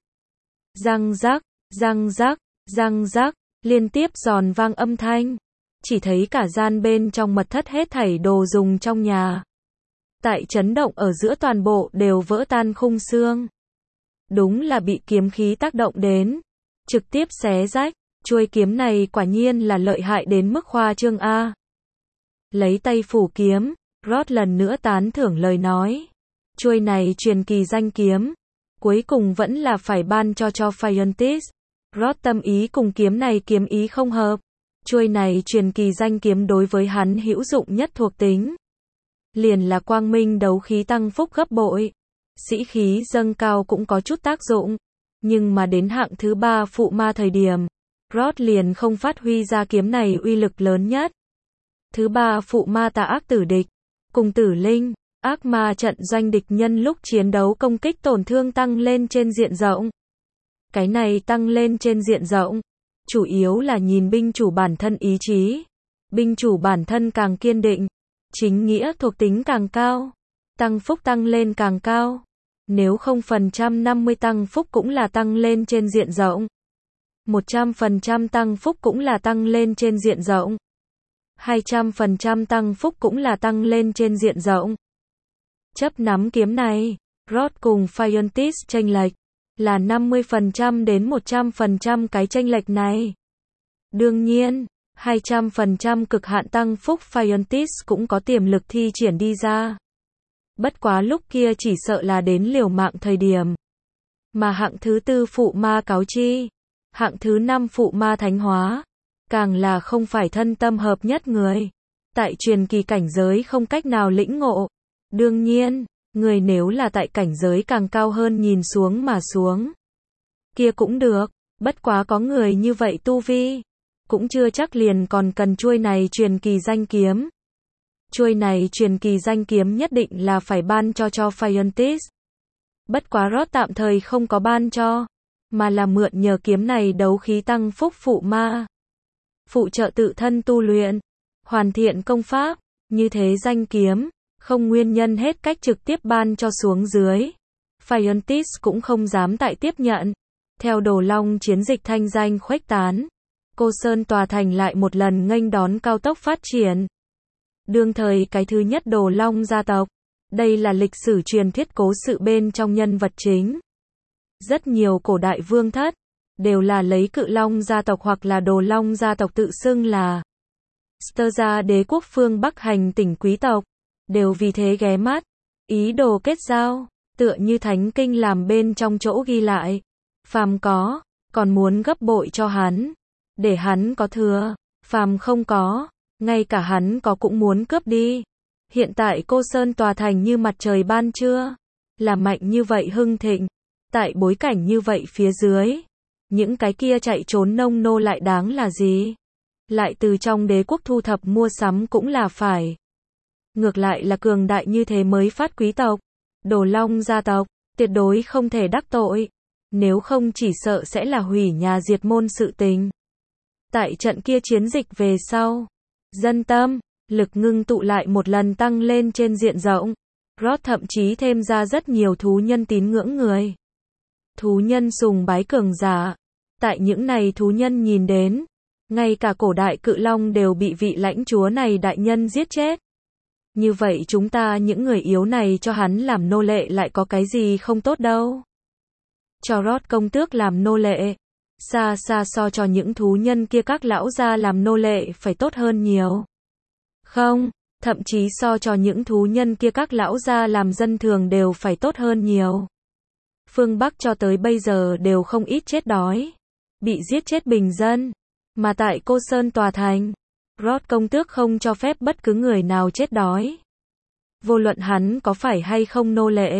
Răng rắc, răng rắc, răng rắc, liên tiếp giòn vang âm thanh. Chỉ thấy cả gian bên trong mật thất hết thảy đồ dùng trong nhà. Tại chấn động ở giữa toàn bộ đều vỡ tan khung xương. Đúng là bị kiếm khí tác động đến. Trực tiếp xé rách, chuôi kiếm này quả nhiên là lợi hại đến mức khoa trương A. Lấy tay phủ kiếm, Rod lần nữa tán thưởng lời nói. Chuôi này truyền kỳ danh kiếm. Cuối cùng vẫn là phải ban cho Phiontis. Rod tâm ý cùng kiếm này kiếm ý không hợp. Chuôi này truyền kỳ danh kiếm đối với hắn hữu dụng nhất thuộc tính. Liền là quang minh đấu khí tăng phúc gấp bội. Sĩ khí dâng cao cũng có chút tác dụng. Nhưng mà đến hạng thứ 3 phụ ma thời điểm, Rod liền không phát huy ra kiếm này uy lực lớn nhất. Thứ 3 phụ ma tà ác tử địch. Cùng tử linh, ác ma trận doanh địch nhân lúc chiến đấu công kích tổn thương tăng lên trên diện rộng. Cái này tăng lên trên diện rộng. Chủ yếu là nhìn binh chủ bản thân ý chí. Binh chủ bản thân càng kiên định. Chính nghĩa thuộc tính càng cao. Tăng phúc tăng lên càng cao. Nếu 0% tăng phúc cũng là tăng lên trên diện rộng. 100% tăng phúc cũng là tăng lên trên diện rộng. 200% tăng phúc cũng là tăng lên trên diện rộng. Chấp nắm kiếm này, Rod cùng Phiontis chênh lệch là 50% đến 100% cái chênh lệch này. Đương nhiên, 200% cực hạn tăng phúc Phiontis cũng có tiềm lực thi triển đi ra. Bất quá lúc kia chỉ sợ là đến liều mạng thời điểm. Mà hạng thứ 4 phụ ma cáo chi, hạng thứ 5 phụ ma thánh hóa, càng là không phải thân tâm hợp nhất người. Tại truyền kỳ cảnh giới không cách nào lĩnh ngộ. Đương nhiên, người nếu là tại cảnh giới càng cao hơn nhìn xuống mà xuống. Kia cũng được, bất quá có người như vậy tu vi. Cũng chưa chắc liền còn cần chuôi này truyền kỳ danh kiếm. Chuôi này truyền kỳ danh kiếm nhất định là phải ban cho Phiontis. Bất quá Rod tạm thời không có ban cho, mà là mượn nhờ kiếm này đấu khí tăng phúc phụ ma. Phụ trợ tự thân tu luyện, hoàn thiện công pháp, như thế danh kiếm, không nguyên nhân hết cách trực tiếp ban cho xuống dưới. Phiontis cũng không dám tại tiếp nhận. Theo Đồ Long chiến dịch thanh danh khuếch tán, Cô Sơn tòa thành lại một lần nghênh đón cao tốc phát triển. Đương thời cái thứ nhất Đồ Long gia tộc, đây là lịch sử truyền thuyết cố sự bên trong nhân vật chính. Rất nhiều cổ đại vương thất, đều là lấy Cự Long gia tộc hoặc là Đồ Long gia tộc tự xưng là Sterza đế quốc phương Bắc hành tỉnh quý tộc, đều vì thế ghé mắt, ý đồ kết giao, tựa như thánh kinh làm bên trong chỗ ghi lại. Phàm có, còn muốn gấp bội cho hắn, để hắn có thừa, phàm không có, ngay cả hắn có cũng muốn cướp đi. Hiện tại Cô Sơn tòa thành như mặt trời ban trưa, là mạnh như vậy hưng thịnh, tại bối cảnh như vậy phía dưới, những cái kia chạy trốn nông nô lại đáng là gì? lại từ trong đế quốc thu thập mua sắm cũng là phải. Ngược lại là cường đại như thế mới phát quý tộc, Đồ Long gia tộc, tuyệt đối không thể đắc tội. Nếu không chỉ sợ sẽ là hủy nhà diệt môn sự tình. Tại trận kia chiến dịch về sau, dân tâm, lực ngưng tụ lại một lần tăng lên trên diện rộng. Roth thậm chí thêm ra rất nhiều thú nhân tín ngưỡng người. Thú nhân sùng bái cường giả. Tại những này thú nhân nhìn đến, ngay cả cổ đại cự long đều bị vị lãnh chúa này đại nhân giết chết. Như vậy chúng ta những người yếu này cho hắn làm nô lệ lại có cái gì không tốt đâu. Cho Roth công tước làm nô lệ, xa xa so cho những thú nhân kia các lão gia làm nô lệ phải tốt hơn nhiều. Không, thậm chí so cho những thú nhân kia các lão gia làm dân thường đều phải tốt hơn nhiều. Phương Bắc cho tới bây giờ đều không ít chết đói, bị giết chết bình dân, mà tại Cô Sơn tòa thành, Roth công tước không cho phép bất cứ người nào chết đói. Vô luận hắn có phải hay không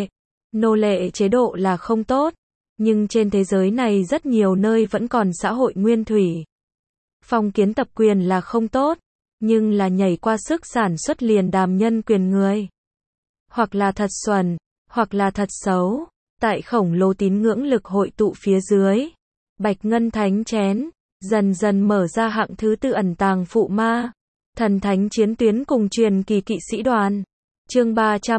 nô lệ chế độ là không tốt, nhưng trên thế giới này rất nhiều nơi vẫn còn xã hội nguyên thủy. Phong kiến tập quyền là không tốt, nhưng là nhảy qua sức sản xuất liền đàm nhân quyền người. Hoặc là thật xuẩn, hoặc là thật xấu, tại khổng lồ tín ngưỡng lực hội tụ phía dưới. Bạch Ngân Thánh Chén, dần dần mở ra hạng thứ tự ẩn tàng phụ ma. Thần thánh chiến tuyến cùng truyền kỳ kỵ sĩ đoàn. Chương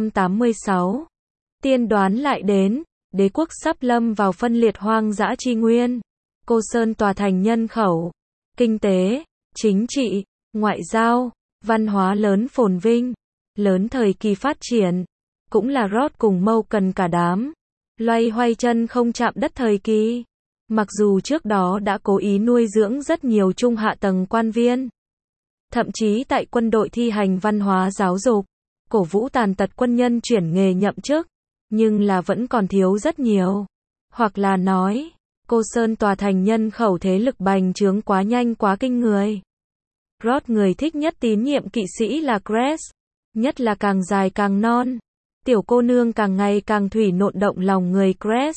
386. Tiên đoán lại đến, đế quốc sắp lâm vào phân liệt hoang dã chi nguyên. Cô Sơn tòa thành nhân khẩu, kinh tế, chính trị, ngoại giao, văn hóa lớn phồn vinh, lớn thời kỳ phát triển, cũng là Roth cùng Mâu cần cả đám, loay hoay chân không chạm đất thời kỳ. Mặc dù trước đó đã cố ý nuôi dưỡng rất nhiều trung hạ tầng quan viên, thậm chí tại quân đội thi hành văn hóa giáo dục, cổ vũ tàn tật quân nhân chuyển nghề nhậm chức, nhưng là vẫn còn thiếu rất nhiều. Hoặc là nói, Cô Sơn tòa thành nhân khẩu thế lực bành trướng quá nhanh quá kinh người. Roth người thích nhất tín nhiệm kỵ sĩ là Cress, nhất là càng dài càng non. Tiểu cô nương càng ngày càng thủy nộn động lòng người Cress.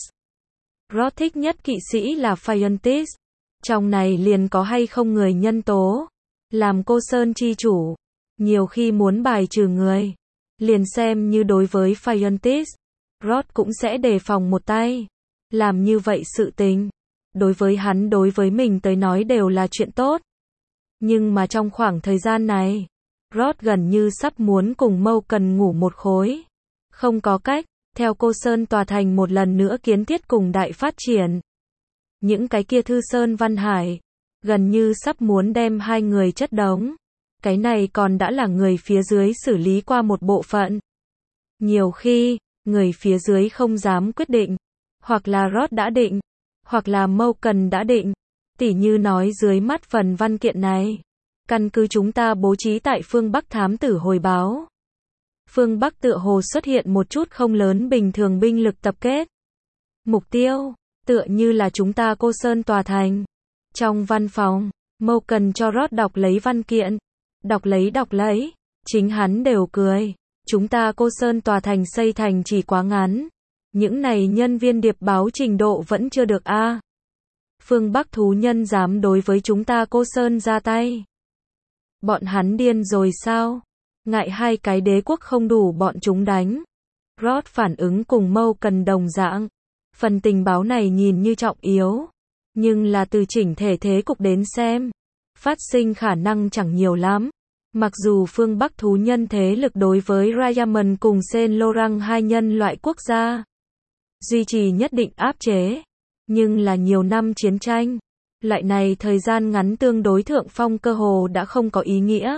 Roth thích nhất kỵ sĩ là Phiontis. Trong này liền có hay không người nhân tố. Làm Cô Sơn chi chủ, nhiều khi muốn bài trừ người, liền xem như đối với Phiontis, Roth cũng sẽ đề phòng một tay. Làm như vậy sự tình, đối với hắn đối với mình tới nói đều là chuyện tốt. Nhưng mà trong khoảng thời gian này, Roth gần như sắp muốn cùng Mâu cần ngủ một khối. Không có cách, theo Cô Sơn tòa thành một lần nữa kiến thiết cùng đại phát triển. Những cái kia Thư Sơn Văn Hải, gần như sắp muốn đem hai người chất đống. Cái này còn đã là người phía dưới xử lý qua một bộ phận. Nhiều khi, người phía dưới không dám quyết định, hoặc là Roth đã định, hoặc là Mâu cần đã định. Tỉ như nói dưới mắt phần văn kiện này, căn cứ chúng ta bố trí tại phương Bắc thám tử hồi báo. Phương Bắc tựa hồ xuất hiện một chút không lớn bình thường binh lực tập kết. Mục tiêu, tựa như là chúng ta Cô Sơn tòa thành. Trong văn phòng, Mâu cần cho Roth đọc lấy văn kiện. Đọc lấy, chính hắn đều cười. Chúng ta Cô Sơn tòa thành xây thành chỉ quá ngắn. Những này nhân viên điệp báo trình độ vẫn chưa được a. Phương Bắc thú nhân dám đối với chúng ta Cô Sơn ra tay. Bọn hắn điên rồi sao? Ngại hai cái đế quốc không đủ bọn chúng đánh. Roth phản ứng cùng Mâu cần đồng dạng. Phần tình báo này nhìn như trọng yếu, nhưng là từ chỉnh thể thế cục đến xem, phát sinh khả năng chẳng nhiều lắm. Mặc dù phương Bắc thú nhân thế lực đối với Rayaman cùng Saint Laurent hai nhân loại quốc gia duy trì nhất định áp chế, nhưng là nhiều năm chiến tranh, loại này thời gian ngắn tương đối thượng phong cơ hồ đã không có ý nghĩa.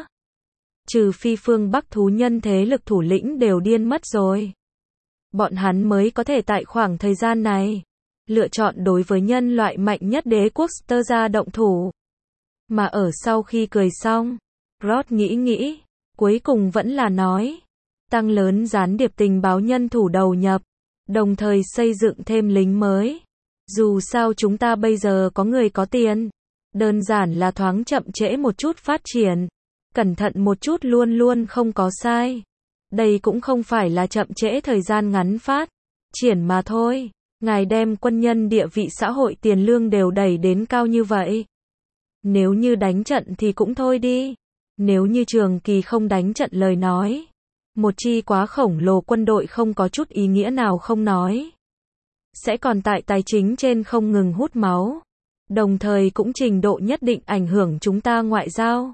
Trừ phi phương Bắc thú nhân thế lực thủ lĩnh đều điên mất rồi, bọn hắn mới có thể tại khoảng thời gian này lựa chọn đối với nhân loại mạnh nhất đế quốc Sterza động thủ. Mà ở sau khi cười xong, Roth nghĩ, cuối cùng vẫn là nói, tăng lớn gián điệp tình báo nhân thủ đầu nhập, đồng thời xây dựng thêm lính mới. Dù sao chúng ta bây giờ có người có tiền, đơn giản là thoáng chậm trễ một chút phát triển, cẩn thận một chút luôn luôn không có sai. Đây cũng không phải là chậm trễ thời gian ngắn phát triển mà thôi. Ngài đem quân nhân địa vị xã hội tiền lương đều đẩy đến cao như vậy. Nếu như đánh trận thì cũng thôi đi. Nếu như Trường Kỳ không đánh trận lời nói, một chi quá khổng lồ quân đội không có chút ý nghĩa nào không nói. Sẽ còn tại tài chính trên không ngừng hút máu. Đồng thời cũng trình độ nhất định ảnh hưởng chúng ta ngoại giao.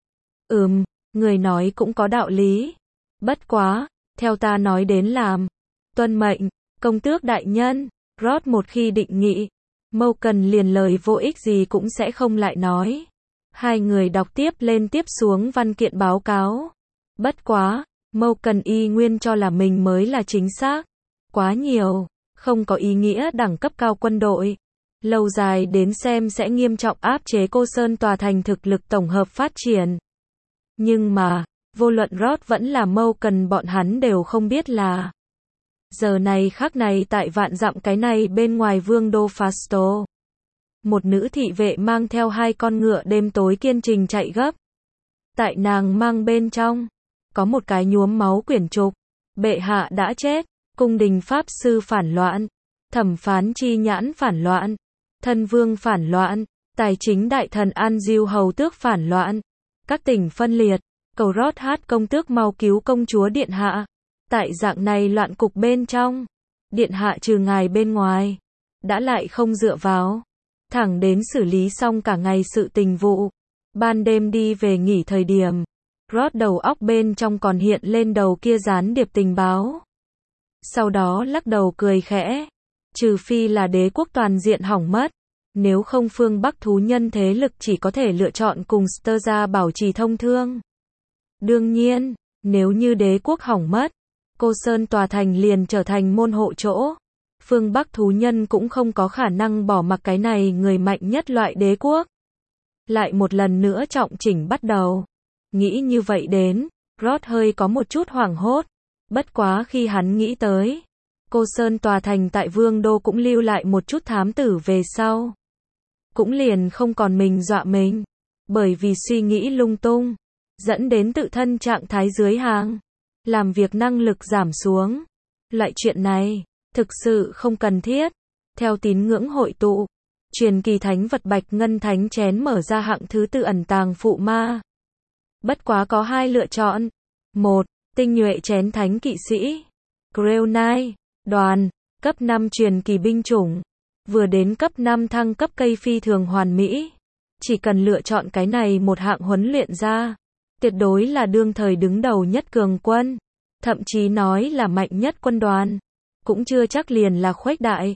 Người nói cũng có đạo lý. Bất quá, theo ta nói đến làm. Tuân mệnh, công tước đại nhân. Roth một khi định nghị, Malcolm liền lời vô ích gì cũng sẽ không lại nói. Hai người đọc tiếp lên tiếp xuống văn kiện báo cáo. Bất quá, Malcolm y nguyên cho là mình mới là chính xác. Quá nhiều, không có ý nghĩa đẳng cấp cao quân đội. Lâu dài đến xem sẽ nghiêm trọng áp chế Cô Sơn tòa thành thực lực tổng hợp phát triển. Nhưng mà, vô luận Roth vẫn là Malcolm bọn hắn đều không biết là giờ này khắc này tại vạn dặm cái này bên ngoài vương đô Fasto. Một nữ thị vệ mang theo 2 con ngựa đêm tối kiên trình chạy gấp. Tại nàng mang bên trong, có một cái nhuốm máu quyển trục. Bệ hạ đã chết, cung đình pháp sư phản loạn, thẩm phán chi nhãn phản loạn, thân vương phản loạn, tài chính đại thần An Diêu hầu tước phản loạn. Các tỉnh phân liệt, cầu Rót hát công tước mau cứu công chúa điện hạ. Tại dạng này loạn cục bên trong, điện hạ trừ ngài bên ngoài, đã lại không dựa vào. Thẳng đến xử lý xong cả ngày sự tình vụ. Ban đêm đi về nghỉ thời điểm, Rót đầu óc bên trong còn hiện lên đầu kia gián điệp tình báo. Sau đó lắc đầu cười khẽ. Trừ phi là đế quốc toàn diện hỏng mất. Nếu không phương Bắc thú nhân thế lực chỉ có thể lựa chọn cùng Sterza bảo trì thông thương. Đương nhiên, nếu như đế quốc hỏng mất, Cô Sơn tòa thành liền trở thành môn hộ chỗ. Phương Bắc thú nhân cũng không có khả năng bỏ mặc cái này người mạnh nhất loại đế quốc. Lại một lần nữa trọng chỉnh bắt đầu. Nghĩ như vậy đến, Roth hơi có một chút hoảng hốt. Bất quá khi hắn nghĩ tới, Cô Sơn tòa thành tại vương đô cũng lưu lại một chút thám tử về sau. Cũng liền không còn mình dọa mình. Bởi vì suy nghĩ lung tung, dẫn đến tự thân trạng thái dưới hàng. Làm việc năng lực giảm xuống. Loại chuyện này, thực sự không cần thiết. Theo tín ngưỡng hội tụ, truyền kỳ thánh vật bạch ngân thánh chén mở ra hạng thứ tự ẩn tàng phụ ma. Bất quá có 2 lựa chọn. 1. Tinh nhuệ chén thánh kỵ sĩ. Grail Knight, đoàn, cấp 5 truyền kỳ binh chủng. Vừa đến cấp 5 thăng cấp cây phi thường hoàn mỹ. Chỉ cần lựa chọn cái này một hạng huấn luyện ra. Tuyệt đối là đương thời đứng đầu nhất cường quân. Thậm chí nói là mạnh nhất quân đoàn. Cũng chưa chắc liền là khuếch đại.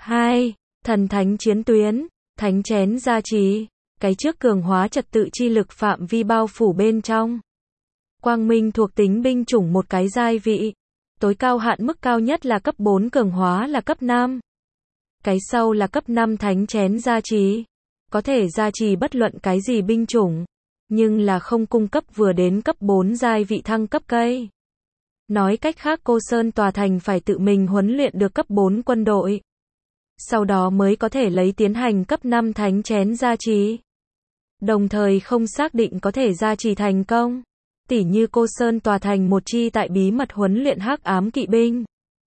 2. Thần thánh chiến tuyến, thánh chén gia trì. Cái trước cường hóa trật tự chi lực phạm vi bao phủ bên trong. Quang minh thuộc tính binh chủng một cái giai vị. Tối cao hạn mức cao nhất là cấp 4 cường hóa là cấp 5. Cái sau là cấp 5 thánh chén gia trì. Có thể gia trì bất luận cái gì binh chủng. Nhưng là không cung cấp vừa đến cấp 4 giai vị thăng cấp cây. Nói cách khác Cô Sơn tòa thành phải tự mình huấn luyện được cấp 4 quân đội. Sau đó mới có thể lấy tiến hành cấp 5 thánh chén gia trì. Đồng thời không xác định có thể gia trì thành công. Tỉ như Cô Sơn tòa thành một chi tại bí mật huấn luyện hắc ám kỵ binh.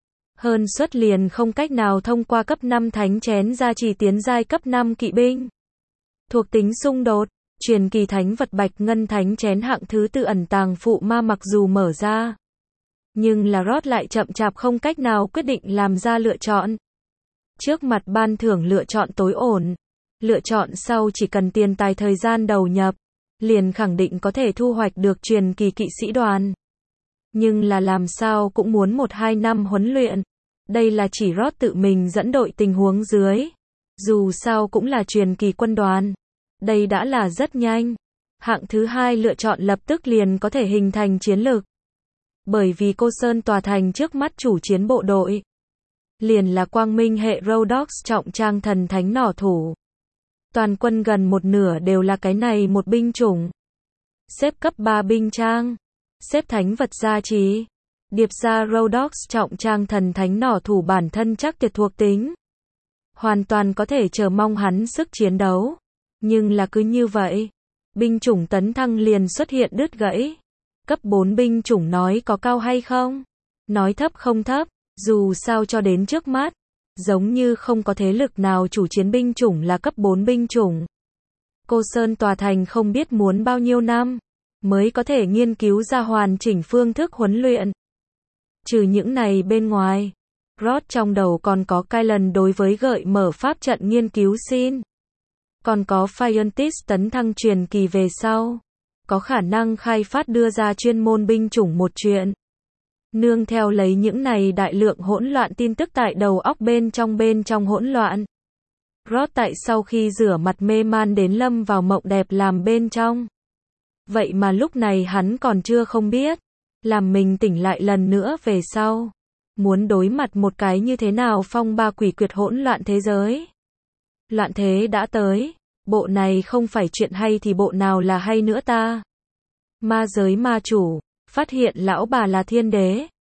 Hơn suất liền không cách nào thông qua cấp 5 thánh chén gia trì tiến giai cấp 5 kỵ binh. Thuộc tính xung đột. Truyền kỳ thánh vật bạch ngân thánh chén hạng thứ tự ẩn tàng phụ ma mặc dù mở ra. Nhưng là Roth lại chậm chạp không cách nào quyết định làm ra lựa chọn. Trước mặt ban thưởng lựa chọn tối ổn. Lựa chọn sau chỉ cần tiền tài thời gian đầu nhập. Liền khẳng định có thể thu hoạch được truyền kỳ kỵ sĩ đoàn. Nhưng là làm sao cũng muốn 1-2 năm huấn luyện. Đây là chỉ Roth tự mình dẫn đội tình huống dưới. Dù sao cũng là truyền kỳ quân đoàn. Đây đã là rất nhanh. Hạng thứ 2 lựa chọn lập tức liền có thể hình thành chiến lược. Bởi vì Cô Sơn tòa thành trước mắt chủ chiến bộ đội. Liền là quang minh hệ Rhodox trọng trang thần thánh nỏ thủ. Toàn quân gần một nửa đều là cái này một binh chủng. Xếp cấp 3 binh trang. Xếp thánh vật gia trì. Điệp ra Rhodox trọng trang thần thánh nỏ thủ bản thân chắc tuyệt thuộc tính. Hoàn toàn có thể chờ mong hắn sức chiến đấu. Nhưng là cứ như vậy. Binh chủng tấn thăng liền xuất hiện đứt gãy. Cấp 4 binh chủng nói có cao hay không? Nói thấp không thấp. Dù sao cho đến trước mắt. Giống như không có thế lực nào chủ chiến binh chủng là cấp 4 binh chủng. Cô Sơn tòa thành không biết muốn bao nhiêu năm mới có thể nghiên cứu ra hoàn chỉnh phương thức huấn luyện. Trừ những này bên ngoài, Roth trong đầu còn có Kylan đối với gợi mở pháp trận nghiên cứu xin. Còn có Phiontis tấn thăng truyền kỳ về sau. Có khả năng khai phát đưa ra chuyên môn binh chủng một chuyện. Nương theo lấy những này đại lượng hỗn loạn tin tức tại đầu óc bên trong hỗn loạn. Roth tại sau khi rửa mặt mê man đến lâm vào mộng đẹp làm bên trong. Vậy mà lúc này hắn còn chưa không biết. Làm mình tỉnh lại lần nữa về sau. Muốn đối mặt một cái như thế nào phong ba quỷ quyệt hỗn loạn thế giới. Loạn thế đã tới. Bộ này không phải chuyện hay thì bộ nào là hay nữa ta. Ma giới ma chủ. Phát hiện lão bà là thiên đế.